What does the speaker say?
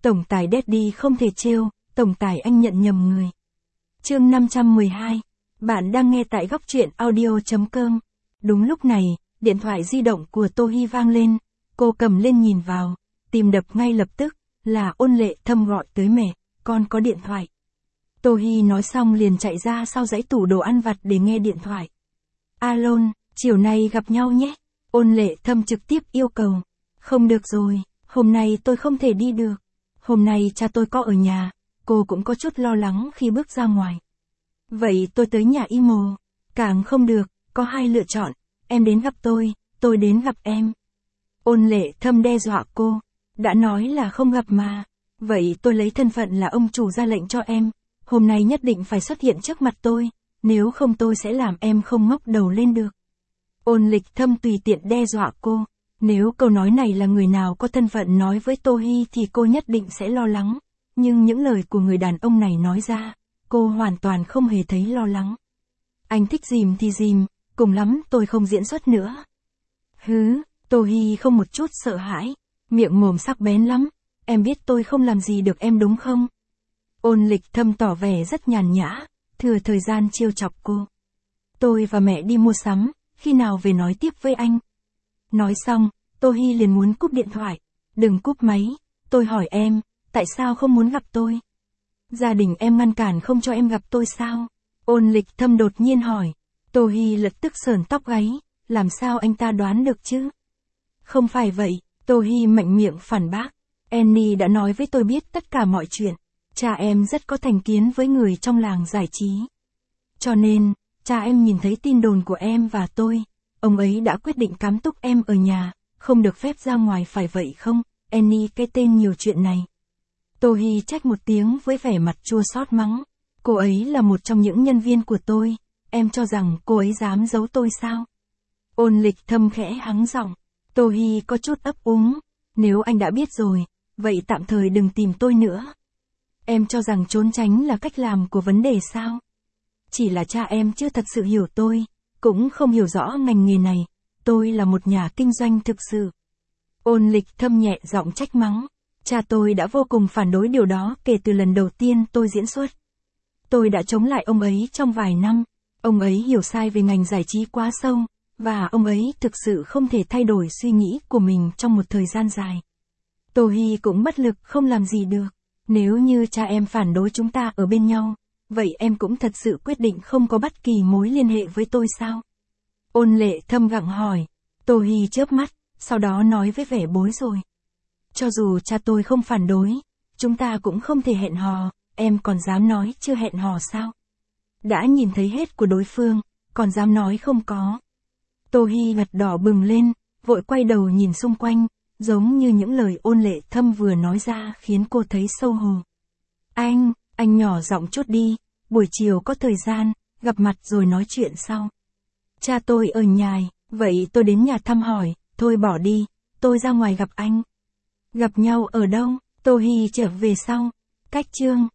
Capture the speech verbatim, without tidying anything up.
Tổng tài Daddy không thể trêu, tổng tài anh nhận nhầm người. Chương năm trăm mười hai. Bạn đang nghe tại góc truyện audio chấm com. Đúng lúc này, điện thoại di động của Tô Hi vang lên, cô cầm lên nhìn vào, tim đập ngay lập tức, là Ôn Lệ Thâm gọi tới mẹ, con có điện thoại. Tô Hi nói xong liền chạy ra sau dãy tủ đồ ăn vặt để nghe điện thoại. Alo, chiều nay gặp nhau nhé. Ôn Lệ Thâm trực tiếp yêu cầu. Không được rồi, hôm nay tôi không thể đi được. Hôm nay cha tôi có ở nhà, cô cũng có chút lo lắng khi bước ra ngoài. Vậy tôi tới nhà y mồ. Càng không được, có hai lựa chọn, em đến gặp tôi, tôi đến gặp em. Ôn Lệ Thâm đe dọa cô. Đã nói là không gặp mà. Vậy tôi lấy thân phận là ông chủ ra lệnh cho em. Hôm nay nhất định phải xuất hiện trước mặt tôi, nếu không tôi sẽ làm em không ngóc đầu lên được. Ôn Lịch Thâm tùy tiện đe dọa cô. Nếu câu nói này là người nào có thân phận nói với Tô Hi thì cô nhất định sẽ lo lắng. Nhưng những lời của người đàn ông này nói ra, cô hoàn toàn không hề thấy lo lắng. Anh thích dìm thì dìm, cùng lắm tôi không diễn xuất nữa. Hứ, Tô Hi không một chút sợ hãi, miệng mồm sắc bén lắm, em biết tôi không làm gì được em đúng không? Ôn Lịch Thâm tỏ vẻ rất nhàn nhã, thừa thời gian trêu chọc cô. Tôi và mẹ đi mua sắm, khi nào về nói tiếp với anh. Nói xong, Tô Hi liền muốn cúp điện thoại. Đừng cúp máy, tôi hỏi em, tại sao không muốn gặp tôi? Gia đình em ngăn cản không cho em gặp tôi sao? Ôn Lịch Thâm đột nhiên hỏi. Tô Hi lập tức sờn tóc gáy, làm sao anh ta đoán được chứ? Không phải vậy, Tô Hi mạnh miệng phản bác. Annie đã nói với tôi biết tất cả mọi chuyện. Cha em rất có thành kiến với người trong làng giải trí. Cho nên, cha em nhìn thấy tin đồn của em và tôi. Ông ấy đã quyết định cám túc em ở nhà, không được phép ra ngoài phải vậy không? Annie cái tên nhiều chuyện này. Tô Hi trách một tiếng với vẻ mặt chua xót mắng. Cô ấy là một trong những nhân viên của tôi, em cho rằng cô ấy dám giấu tôi sao? Ôn Lịch Thâm khẽ hắng giọng. Tô Hi có chút ấp úng. Nếu anh đã biết rồi, vậy tạm thời đừng tìm tôi nữa. Em cho rằng trốn tránh là cách làm của vấn đề sao? Chỉ là cha em chưa thật sự hiểu tôi, cũng không hiểu rõ ngành nghề này. Tôi là một nhà kinh doanh thực sự. Ôn Lịch Thâm nhẹ giọng trách mắng. Cha tôi đã vô cùng phản đối điều đó kể từ lần đầu tiên tôi diễn xuất. Tôi đã chống lại ông ấy trong vài năm. Ông ấy hiểu sai về ngành giải trí quá sâu, và ông ấy thực sự không thể thay đổi suy nghĩ của mình trong một thời gian dài. Tô Hi cũng bất lực không làm gì được. Nếu như cha em phản đối chúng ta ở bên nhau, vậy em cũng thật sự quyết định không có bất kỳ mối liên hệ với tôi sao? Ôn Lệ Thâm gặng hỏi. Tô Hi chớp mắt, sau đó nói với vẻ bối rối. Cho dù cha tôi không phản đối, chúng ta cũng không thể hẹn hò, em còn dám nói chưa hẹn hò sao? Đã nhìn thấy hết của đối phương, còn dám nói không có. Tô Hi mặt đỏ bừng lên, vội quay đầu nhìn xung quanh, giống như những lời Ôn Lệ Thâm vừa nói ra khiến cô thấy xấu hổ. Anh, anh nhỏ giọng chút đi, buổi chiều có thời gian, gặp mặt rồi nói chuyện sau. Cha tôi ở nhà, vậy tôi đến nhà thăm hỏi, thôi bỏ đi, tôi ra ngoài gặp anh. Gặp nhau ở đâu? Tô Hi trở về sau. Cách chương.